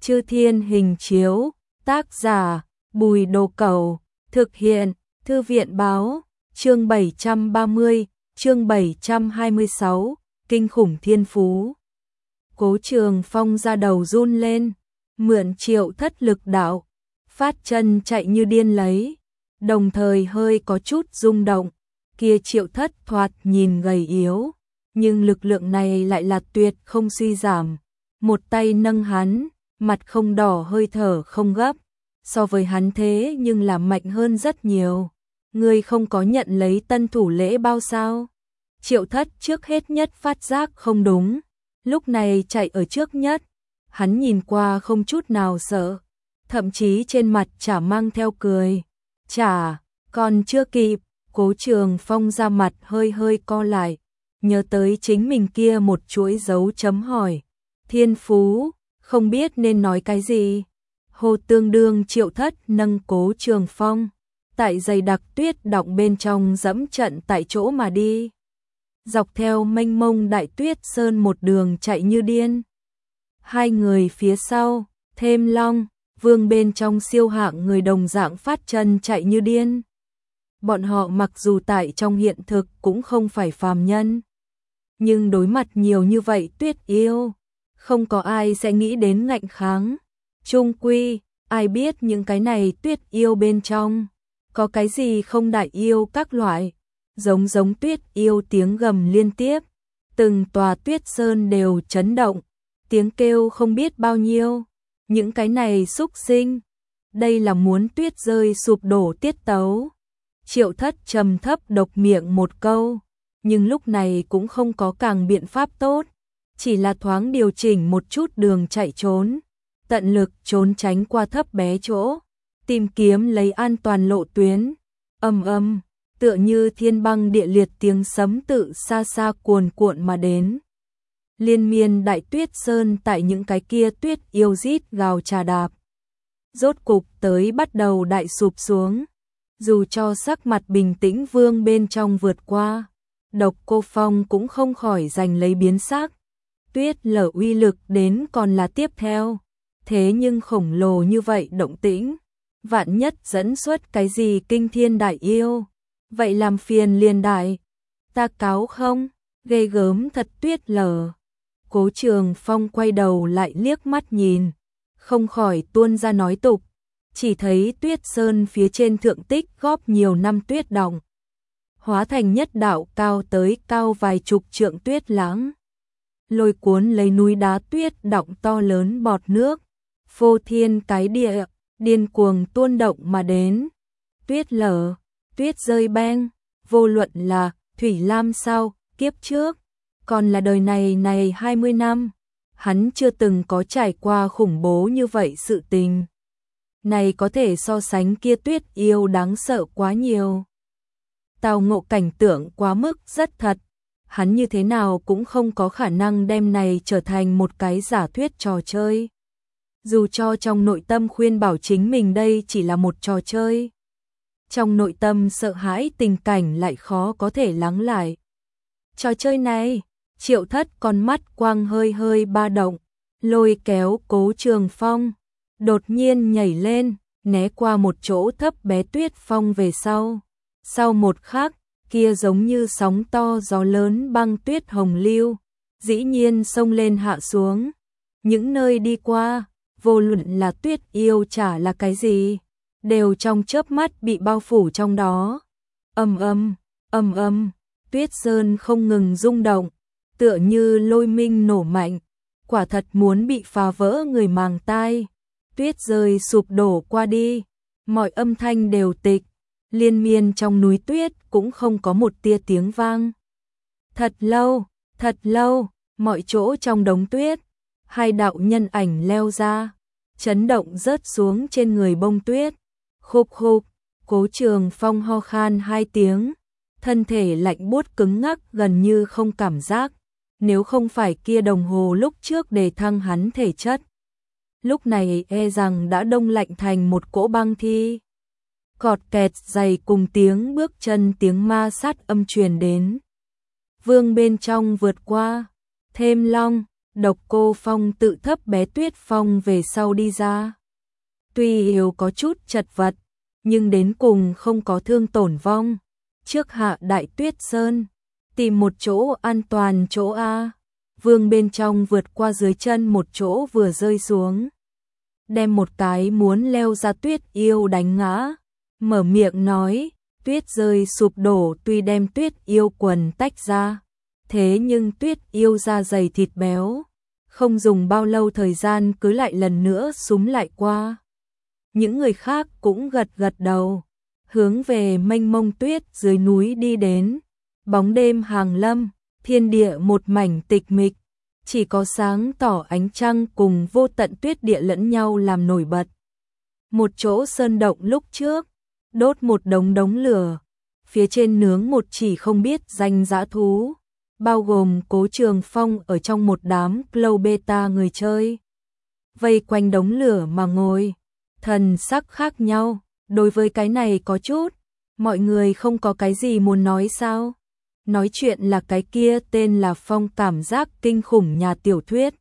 Chư Thiên Hình Chiếu, tác giả Bùi Đồ Cẩu, thực hiện Thư viện Báo, chương 730, chương 726, kinh khủng thiên phú. Cố Trường Phong ra đầu run lên, mượn Triệu Thất lực đạo, phát chân chạy như điên lấy, đồng thời hơi có chút rung động. Kia Triệu Thất thoạt nhìn gầy yếu, nhưng lực lượng này lại là tuyệt không suy giảm. Một tay nâng hắn, mặt không đỏ hơi thở không gấp, so với hắn thế nhưng là mạnh hơn rất nhiều. Ngươi không có nhận lấy tân thủ lễ bao sao? Triệu Thất trước hết nhất phát giác không đúng, lúc này chạy ở trước nhất, hắn nhìn qua không chút nào sợ, thậm chí trên mặt chả mang theo cười. Chả, còn chưa kịp, Cố Trường Phong ra mặt hơi hơi co lại, nhớ tới chính mình kia một chuỗi dấu chấm hỏi. Thiên phú, không biết nên nói cái gì. Hồ tương đương Triệu Thất nâng Cố Trường Phong, tại dày đặc tuyết đọng bên trong dẫm trận tại chỗ mà đi. Dọc theo mênh mông đại tuyết sơn một đường chạy như điên. Hai người phía sau, thêm Long, Vương bên trong siêu hạng người đồng dạng phát chân chạy như điên. Bọn họ mặc dù tại trong hiện thực cũng không phải phàm nhân, nhưng đối mặt nhiều như vậy tuyết yêu, không có ai sẽ nghĩ đến ngạnh kháng. Chung quy, ai biết những cái này tuyết yêu bên trong có cái gì không đại yêu các loại, giống tuyết yêu tiếng gầm liên tiếp, từng tòa tuyết sơn đều chấn động, tiếng kêu không biết bao nhiêu. Những cái này xúc sinh, đây là muốn tuyết rơi sụp đổ tiết tấu. Triệu Thất trầm thấp độc miệng một câu, nhưng lúc này cũng không có càng biện pháp tốt, chỉ là thoáng điều chỉnh một chút đường chạy trốn, tận lực trốn tránh qua thấp bé chỗ, tìm kiếm lấy an toàn lộ tuyến. Tựa như thiên băng địa liệt tiếng sấm tự xa xa cuồn cuộn mà đến. Liên miên đại tuyết sơn tại những cái kia tuyết yêu rít gào trà đạp, rốt cục tới bắt đầu đại sụp xuống. Dù cho sắc mặt bình tĩnh Vương bên trong vượt qua, Độc Cô Phong cũng không khỏi giành lấy biến sắc. Tuyết lở uy lực đến còn là tiếp theo, thế nhưng khổng lồ như vậy động tĩnh, vạn nhất dẫn xuất cái gì kinh thiên đại yêu, vậy làm phiền liền đại. Ta cáo không, ghê gớm thật tuyết lở. Cố Trường Phong quay đầu lại liếc mắt nhìn, không khỏi tuôn ra nói tục. Chỉ thấy tuyết sơn phía trên thượng tích góp nhiều năm tuyết đọng, hóa thành nhất đạo cao tới cao vài chục trượng tuyết lãng, lôi cuốn lấy núi đá tuyết đọng to lớn bọt nước, phô thiên cái địa, điên cuồng tuôn động mà đến. Tuyết lở, tuyết rơi beng, vô luận là Thủy Lam sao, kiếp trước, còn là đời này 20 năm, hắn chưa từng có trải qua khủng bố như vậy sự tình. Này có thể so sánh kia tuyết yêu đáng sợ quá nhiều. Tào Ngộ cảnh tượng quá mức rất thật, hắn như thế nào cũng không có khả năng đem này trở thành một cái giả thuyết trò chơi. Dù cho trong nội tâm khuyên bảo chính mình đây chỉ là một trò chơi, trong nội tâm sợ hãi tình cảnh lại khó có thể lắng lại. Trò chơi này, Triệu Thất con mắt quang hơi hơi ba động, lôi kéo Cố Trường Phong, đột nhiên nhảy lên, né qua một chỗ thấp bé tuyết phong về sau. Sau một khắc, kia giống như sóng to gió lớn băng tuyết hồng lưu, dĩ nhiên xông lên hạ xuống. Những nơi đi qua, vô luận là tuyết yêu chả là cái gì, đều trong chớp mắt bị bao phủ trong đó. Tuyết sơn không ngừng rung động, tựa như lôi minh nổ mạnh, quả thật muốn bị phá vỡ người màng tai. Tuyết rơi sụp đổ qua đi, mọi âm thanh đều tịch, liên miên trong núi tuyết cũng không có một tia tiếng vang. Thật lâu, mọi chỗ trong đống tuyết, hai đạo nhân ảnh leo ra, chấn động rớt xuống trên người bông tuyết. Khục khục, Cố Trường Phong ho khan hai tiếng, thân thể lạnh buốt cứng ngắc gần như không cảm giác, nếu không phải kia đồng hồ lúc trước đề thăng hắn thể chất, lúc này e rằng đã đông lạnh thành một cỗ băng thi. Cọt kẹt giày cùng tiếng bước chân tiếng ma sát âm truyền đến. Vương bên trong vượt qua, thêm Long, Độc Cô Phong tự thấp bé Tuyết Phong về sau đi ra. Tuy yếu có chút chật vật, nhưng đến cùng không có thương tổn vong. Trước hạ Đại Tuyết Sơn, tìm một chỗ an toàn chỗ A. Vương bên trong vượt qua dưới chân một chỗ vừa rơi xuống. Đem một cái muốn leo ra Tuyết Yêu đánh ngã. Mở miệng nói, tuyết rơi sụp đổ tuy đem Tuyết Yêu quần tách ra. Thế nhưng Tuyết Yêu da dày thịt béo. Không dùng bao lâu thời gian cứ lại lần nữa súm lại qua. Những người khác cũng gật gật đầu. Hướng về mênh mông tuyết dưới núi đi đến. Bóng đêm hàng lâm, thiên địa một mảnh tịch mịch. Chỉ có sáng tỏ ánh trăng cùng vô tận tuyết địa lẫn nhau làm nổi bật. Một chỗ sơn động lúc trước, đốt một đống lửa. Phía trên nướng một chỉ không biết danh dã thú. Bao gồm Cố Trường Phong ở trong một đám Clow Beta người chơi. Vây quanh đống lửa mà ngồi, thần sắc khác nhau, đối với cái này có chút, mọi người không có cái gì muốn nói sao? Nói chuyện là cái kia tên là Phong cảm giác kinh khủng nhà tiểu thuyết.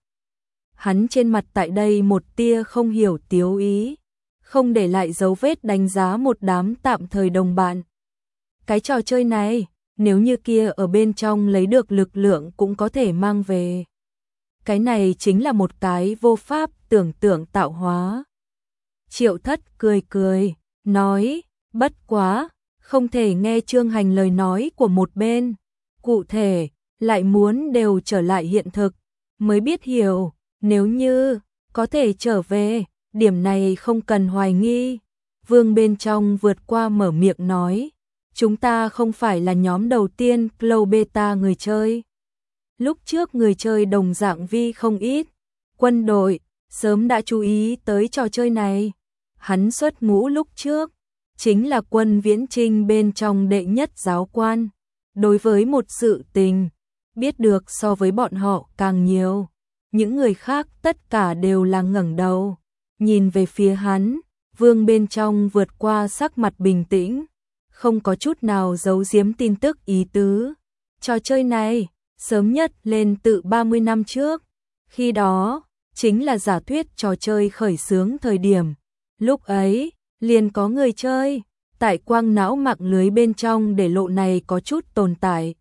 Hắn trên mặt tại đây một tia không hiểu tiếu ý, không để lại dấu vết đánh giá một đám tạm thời đồng bạn. Cái trò chơi này, nếu như kia ở bên trong lấy được lực lượng cũng có thể mang về. Cái này chính là một cái vô pháp tưởng tượng tạo hóa. Triệu Thất cười cười, nói, bất quá, không thể nghe Trương Hành lời nói của một bên. Cụ thể, lại muốn đều trở lại hiện thực, mới biết hiểu, nếu như có thể trở về, điểm này không cần hoài nghi. Vương bên trong vượt qua mở miệng nói, chúng ta không phải là nhóm đầu tiên Clow Beta người chơi. Lúc trước người chơi đồng dạng vi không ít, quân đội sớm đã chú ý tới trò chơi này. Hắn xuất ngũ lúc trước, chính là quân viễn trinh bên trong đệ nhất giáo quan. Đối với một sự tình, biết được so với bọn họ càng nhiều. Những người khác tất cả đều là ngẩng đầu, nhìn về phía hắn. Vương bên trong vượt qua sắc mặt bình tĩnh, không có chút nào giấu giếm tin tức ý tứ. Trò chơi này, sớm nhất lên từ 30 năm trước. Khi đó, chính là giả thuyết trò chơi khởi xướng thời điểm. Lúc ấy, liền có người chơi, tại quang não mạng lưới bên trong để lộ này có chút tồn tại.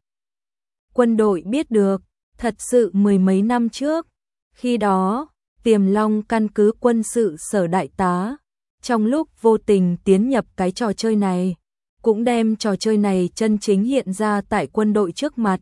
Quân đội biết được, thật sự mười mấy năm trước. Khi đó, Tiềm Long căn cứ quân sự Sở đại tá, trong lúc vô tình tiến nhập cái trò chơi này, cũng đem trò chơi này chân chính hiện ra tại quân đội trước mặt.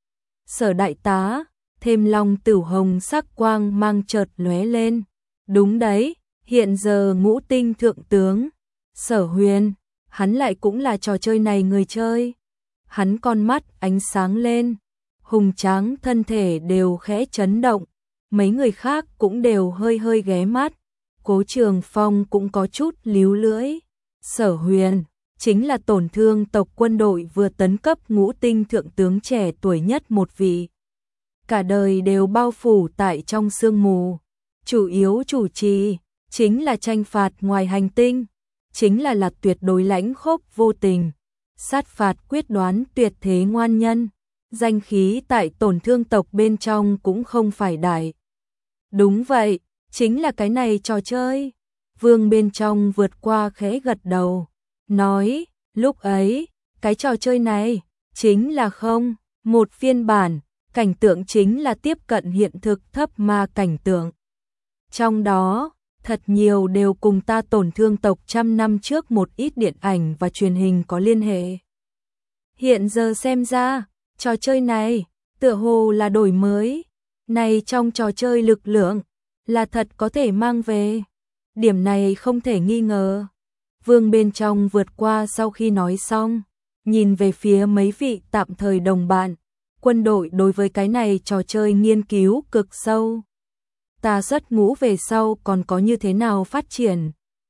Sở đại tá, thêm Long Tử Hồng sắc quang mang chợt lóe lên. Đúng đấy, hiện giờ ngũ tinh thượng tướng, Sở Huyền, hắn lại cũng là trò chơi này người chơi. Hắn con mắt ánh sáng lên, hùng tráng thân thể đều khẽ chấn động, mấy người khác cũng đều hơi hơi ghé mắt. Cố Trường Phong cũng có chút líu lưỡi. Sở Huyền chính là tổn thương tộc quân đội vừa tấn cấp ngũ tinh thượng tướng trẻ tuổi nhất một vị. Cả đời đều bao phủ tại trong sương mù, chủ yếu chủ trì chính là tranh phạt ngoài hành tinh, chính là tuyệt đối lãnh khốc vô tình, sát phạt quyết đoán tuyệt thế ngoan nhân, danh khí tại tổn thương tộc bên trong cũng không phải đại. Đúng vậy, chính là cái này trò chơi. Vương bên trong vượt qua khẽ gật đầu, nói, lúc ấy, cái trò chơi này, chính là không, một phiên bản, cảnh tượng chính là tiếp cận hiện thực thấp ma cảnh tượng. Trong đó, thật nhiều đều cùng ta tổn thương tộc trăm năm trước một ít điện ảnh và truyền hình có liên hệ. Hiện giờ xem ra, trò chơi này, tựa hồ là đổi mới. Này trong trò chơi lực lượng, là thật có thể mang về. Điểm này không thể nghi ngờ. Vương bên trong vượt qua sau khi nói xong, nhìn về phía mấy vị tạm thời đồng bạn. Quân đội đối với cái này trò chơi nghiên cứu cực sâu. Ta xuất ngũ về sau còn có như thế nào phát triển?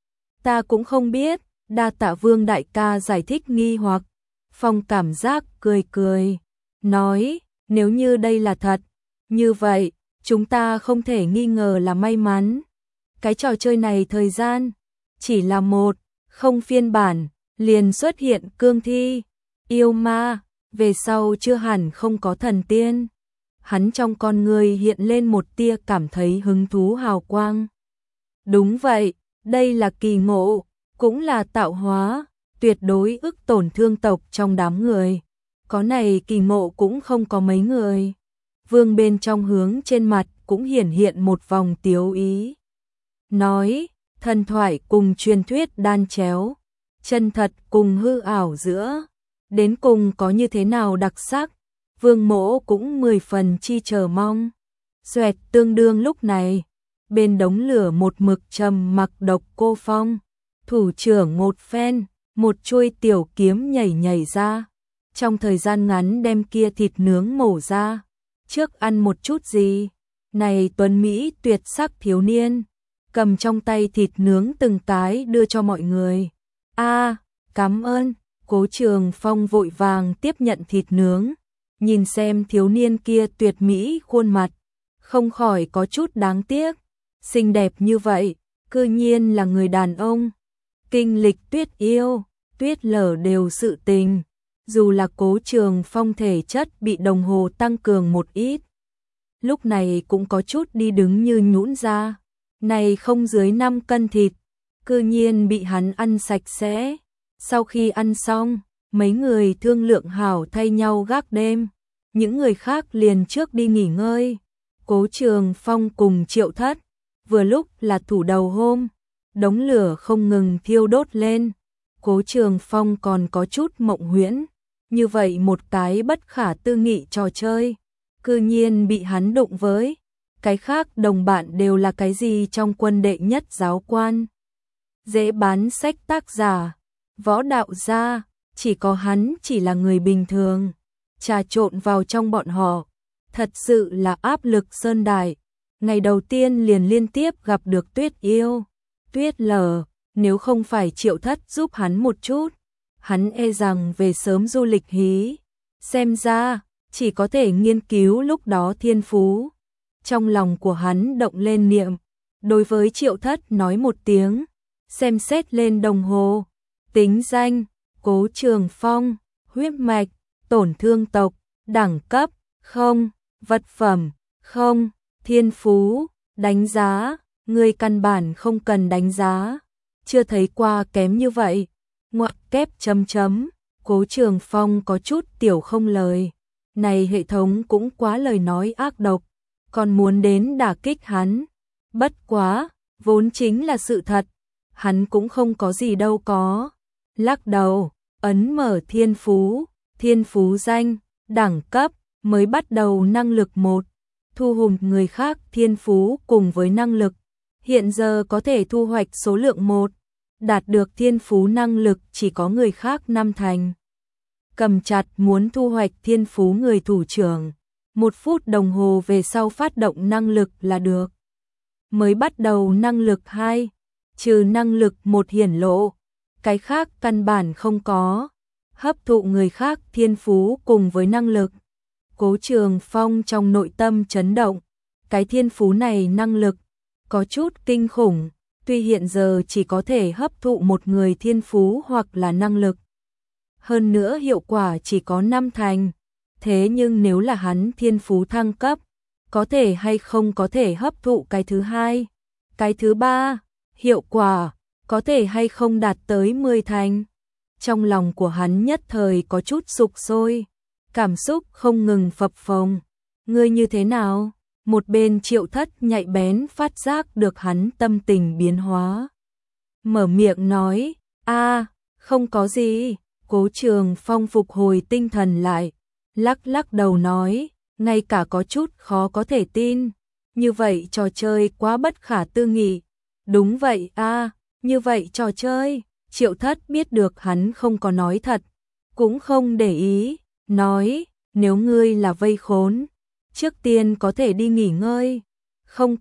Ta cũng không biết, đa tạ Vương đại ca giải thích nghi hoặc. Phong cảm giác cười cười, nói, nếu như đây là thật, như vậy, chúng ta không thể nghi ngờ là may mắn. Cái trò chơi này thời gian, chỉ là một, không phiên bản, liền xuất hiện cương thi, yêu ma, về sau chưa hẳn không có thần tiên. hắn trong con người hiện lên một tia cảm thấy hứng thú hào quang. Đúng vậy, đây là kỳ ngộ, cũng là tạo hóa, tuyệt đối ức tổn thương tộc trong đám người. Có này kỳ ngộ cũng không có mấy người. Vương bên trong hướng trên mặt cũng hiển hiện một vòng tiếu ý. Nói, thần thoại cùng truyền thuyết đan chéo, chân thật cùng hư ảo giữa, đến cùng có như thế nào đặc sắc, Vương Mỗ cũng 10 phần chi chờ mong. Xoẹt tương đương lúc này, bên đống lửa một mực trầm mặc Độc Cô Phong, thủ trưởng một phen, một chuôi tiểu kiếm nhảy nhảy ra, trong thời gian ngắn đem kia thịt nướng mổ ra. Trước ăn một chút gì? Này tuấn Mỹ tuyệt sắc thiếu niên, cầm trong tay thịt nướng từng cái đưa cho mọi người. Cảm ơn. Cố Trường Phong vội vàng tiếp nhận thịt nướng, nhìn xem thiếu niên kia tuyệt mỹ khuôn mặt, không khỏi có chút đáng tiếc. Xinh đẹp như vậy, cư nhiên là người đàn ông. Kinh lịch Tuyết Yêu, Tuyết Lở đều sự tình. Dù là Cố Trường Phong thể chất bị đồng hồ tăng cường một ít, lúc này cũng có chút đi đứng như nhũn ra. Này không dưới 5 cân thịt, cư nhiên bị hắn ăn sạch sẽ. Sau khi ăn xong, mấy người thương lượng hảo thay nhau gác đêm, những người khác liền trước đi nghỉ ngơi. Cố Trường Phong cùng Triệu Thất, vừa lúc là thủ đầu hôm, đống lửa không ngừng thiêu đốt lên. Cố Trường Phong còn có chút mộng huyễn, như vậy một cái bất khả tư nghị trò chơi, cư nhiên bị hắn đụng với. Cái khác đồng bạn đều là cái gì trong quân đệ nhất giáo quan, dễ bán sách tác giả, võ đạo gia, chỉ có hắn chỉ là người bình thường, trà trộn vào trong bọn họ, thật sự là áp lực sơn đại. Ngày đầu tiên liền liên tiếp gặp được Tuyết Yêu, Tuyết Lở, nếu không phải Triệu Thất giúp hắn một chút, hắn e rằng về sớm du lịch hí. Xem ra, chỉ có thể nghiên cứu lúc đó thiên phú. Trong lòng của hắn động lên niệm, đối với Triệu Thất nói một tiếng, xem xét lên đồng hồ. Tính danh, Cố Trường Phong, huyết mạch, tổn thương tộc, đẳng cấp, không, vật phẩm, không, thiên phú, đánh giá, người căn bản không cần đánh giá, chưa thấy qua kém như vậy. Ngoặc kép chấm chấm, Cố Trường Phong có chút tiểu không lời, này hệ thống cũng quá lời nói ác độc, còn muốn đến đả kích hắn. Bất quá, vốn chính là sự thật, hắn cũng không có gì đâu có. Lắc đầu, ấn mở thiên phú danh, đẳng cấp, mới bắt đầu năng lực 1, thu hùm người khác thiên phú cùng với năng lực, hiện giờ có thể thu hoạch số lượng 1, đạt được thiên phú năng lực chỉ có người khác 5 thành. Cầm chặt muốn thu hoạch thiên phú người thủ trưởng, 1 phút đồng hồ về sau phát động năng lực là được. Mới bắt đầu năng lực 2, trừ năng lực 1 hiển lộ, cái khác căn bản không có, hấp thụ người khác thiên phú cùng với năng lực. Cố Trường Phong trong nội tâm chấn động, cái thiên phú này năng lực có chút kinh khủng, tuy hiện giờ chỉ có thể hấp thụ một người thiên phú hoặc là năng lực. Hơn nữa hiệu quả chỉ có 5 thành, thế nhưng nếu là hắn thiên phú thăng cấp, có thể hay không có thể hấp thụ cái thứ hai, cái thứ ba, hiệu quả có thể hay không đạt tới 10 thành. Trong lòng của hắn nhất thời có chút sục sôi, cảm xúc không ngừng phập phồng. Ngươi như thế nào? Một bên Triệu Thất nhạy bén phát giác được hắn tâm tình biến hóa. Mở miệng nói, không có gì. Cố Trường Phong phục hồi tinh thần lại, lắc lắc đầu nói, ngay cả có chút khó có thể tin. Như vậy trò chơi quá bất khả tư nghị. Đúng vậy như vậy trò chơi. Triệu Thất biết được hắn không có nói thật, cũng không để ý, nói, nếu ngươi là vây khốn, trước tiên có thể đi nghỉ ngơi. Không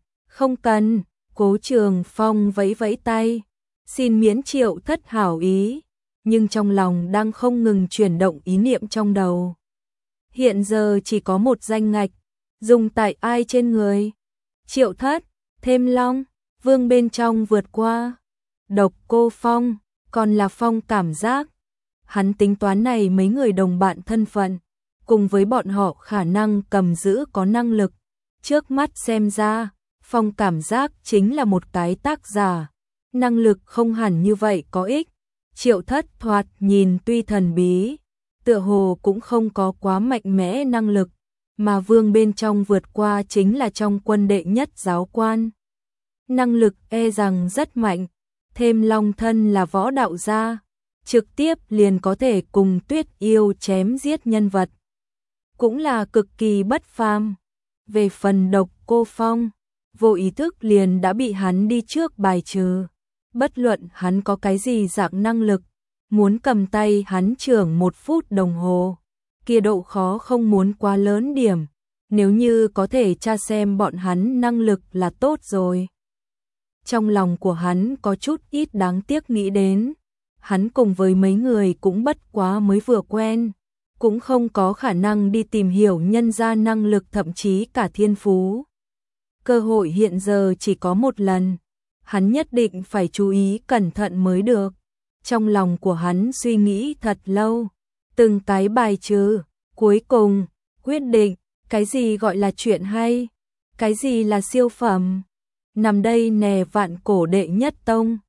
cần, Cố Trường Phong vẫy vẫy tay, xin miễn Triệu Thất hảo ý, nhưng trong lòng đang không ngừng chuyển động ý niệm trong đầu. Hiện giờ chỉ có một danh ngạch, dùng tại ai trên người? Triệu Thất, thêm Long, Vương bên trong vượt qua. Độc Cô Phong, còn là Phong cảm giác. Hắn tính toán này mấy người đồng bạn thân phận, cùng với bọn họ khả năng cầm giữ có năng lực. Trước mắt xem ra, Phong cảm giác chính là một cái tác giả. Năng lực không hẳn như vậy có ích. Triệu Thất thoạt nhìn tuy thần bí, tựa hồ cũng không có quá mạnh mẽ năng lực, mà vương bên trong vượt qua chính là trong quân đệ nhất giáo quan. Năng lực e rằng rất mạnh, thêm Long thân là võ đạo gia, trực tiếp liền có thể cùng Tuyết Yêu chém giết nhân vật. Cũng là cực kỳ bất phàm. Về phần Độc Cô Phong, vô ý thức liền đã bị hắn đi trước bài trừ. Bất luận hắn có cái gì dạng năng lực, muốn cầm tay hắn trưởng 1 phút đồng hồ, kia độ khó không muốn quá lớn điểm, nếu như có thể tra xem bọn hắn năng lực là tốt rồi. Trong lòng của hắn có chút ít đáng tiếc nghĩ đến, hắn cùng với mấy người cũng bất quá mới vừa quen, cũng không có khả năng đi tìm hiểu nhân ra năng lực thậm chí cả thiên phú. Cơ hội hiện giờ chỉ có một lần, hắn nhất định phải chú ý cẩn thận mới được. Trong lòng của hắn suy nghĩ thật lâu, từng cái bài trừ, cuối cùng, quyết định, cái gì gọi là chuyện hay, cái gì là siêu phẩm. Nằm đây nè Vạn Cổ đệ nhất tông.